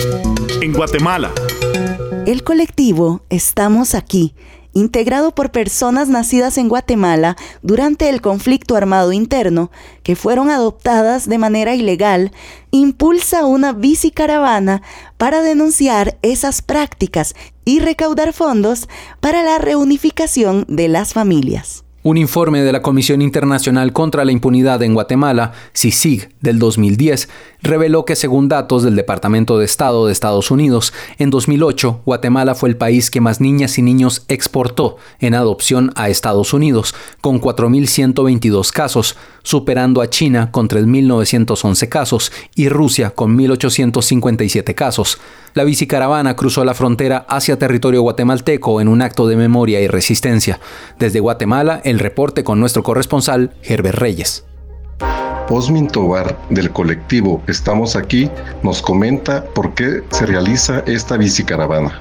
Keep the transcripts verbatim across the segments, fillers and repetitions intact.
En Guatemala. El colectivo Estamos Aquí, integrado por personas nacidas en Guatemala durante el conflicto armado interno, que fueron adoptadas de manera ilegal, impulsa una bicicaravana para denunciar esas prácticas y recaudar fondos para la reunificación de las familias. Un informe de la Comisión Internacional contra la Impunidad en Guatemala, C I C I G, del dos mil diez, reveló que según datos del Departamento de Estado de Estados Unidos, en dos mil ocho, Guatemala fue el país que más niñas y niños exportó en adopción a Estados Unidos, con cuatro mil ciento veintidós casos, superando a China con tres mil novecientos once casos y Rusia con mil ochocientos cincuenta y siete casos. La bicicaravana cruzó la frontera hacia territorio guatemalteco en un acto de memoria y resistencia. Desde Guatemala, el reporte con nuestro corresponsal, Herbert Reyes. Osmin Tobar, del colectivo Estamos Aquí, nos comenta por qué se realiza esta bicicaravana.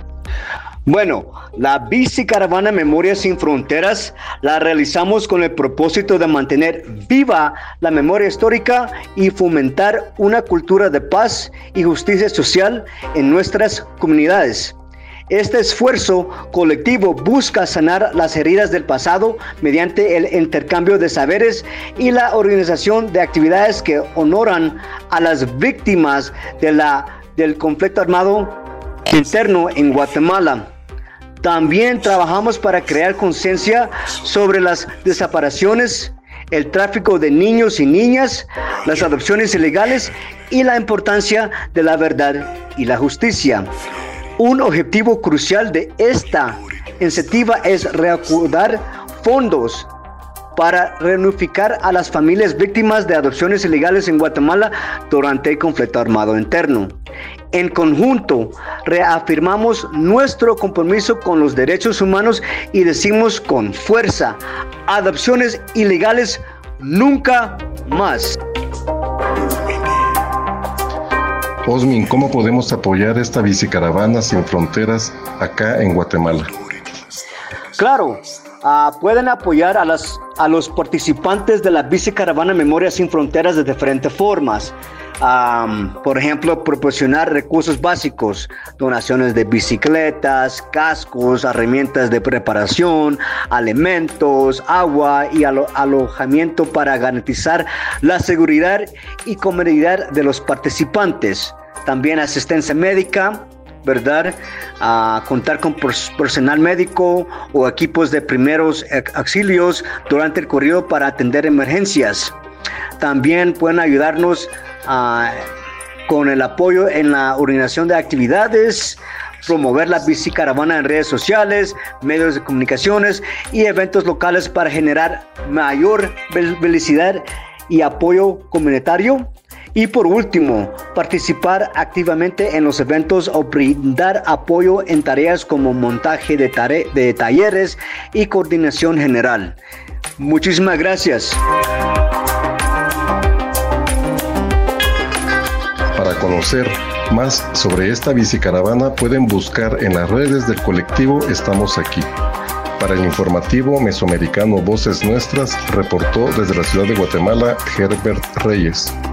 Bueno, la bicicaravana Memoria Sin Fronteras la realizamos con el propósito de mantener viva la memoria histórica y fomentar una cultura de paz y justicia social en nuestras comunidades. Este esfuerzo colectivo busca sanar las heridas del pasado mediante el intercambio de saberes y la organización de actividades que honoran a las víctimas de la, del conflicto armado interno en Guatemala. También trabajamos para crear conciencia sobre las desapariciones, el tráfico de niños y niñas, las adopciones ilegales y la importancia de la verdad y la justicia. Un objetivo crucial de esta iniciativa es recaudar fondos para reunificar a las familias víctimas de adopciones ilegales en Guatemala durante el conflicto armado interno. En conjunto, reafirmamos nuestro compromiso con los derechos humanos y decimos con fuerza: adopciones ilegales nunca más. Osmin, ¿cómo podemos apoyar esta bicicaravana sin fronteras acá en Guatemala? Claro, uh, pueden apoyar a, las, a los participantes de la bicicaravana Memoria Sin Fronteras de diferentes formas. Um, por ejemplo, proporcionar recursos básicos, donaciones de bicicletas, cascos, herramientas de preparación, alimentos, agua y alo- alojamiento para garantizar la seguridad y comodidad de los participantes. También asistencia médica, ¿verdad? Uh, contar con personal médico o equipos de primeros auxilios durante el corrido para atender emergencias. También pueden ayudarnos uh, con el apoyo en la organización de actividades, promover la bicicaravana en redes sociales, medios de comunicaciones y eventos locales para generar mayor visibilidad y apoyo comunitario. Y por último, participar activamente en los eventos o brindar apoyo en tareas como montaje de, tare- de talleres y coordinación general. Muchísimas gracias. Para conocer más sobre esta bicicaravana pueden buscar en las redes del colectivo Estamos Aquí. Para el informativo mesoamericano Voces Nuestras, reportó desde la ciudad de Guatemala Herbert Reyes.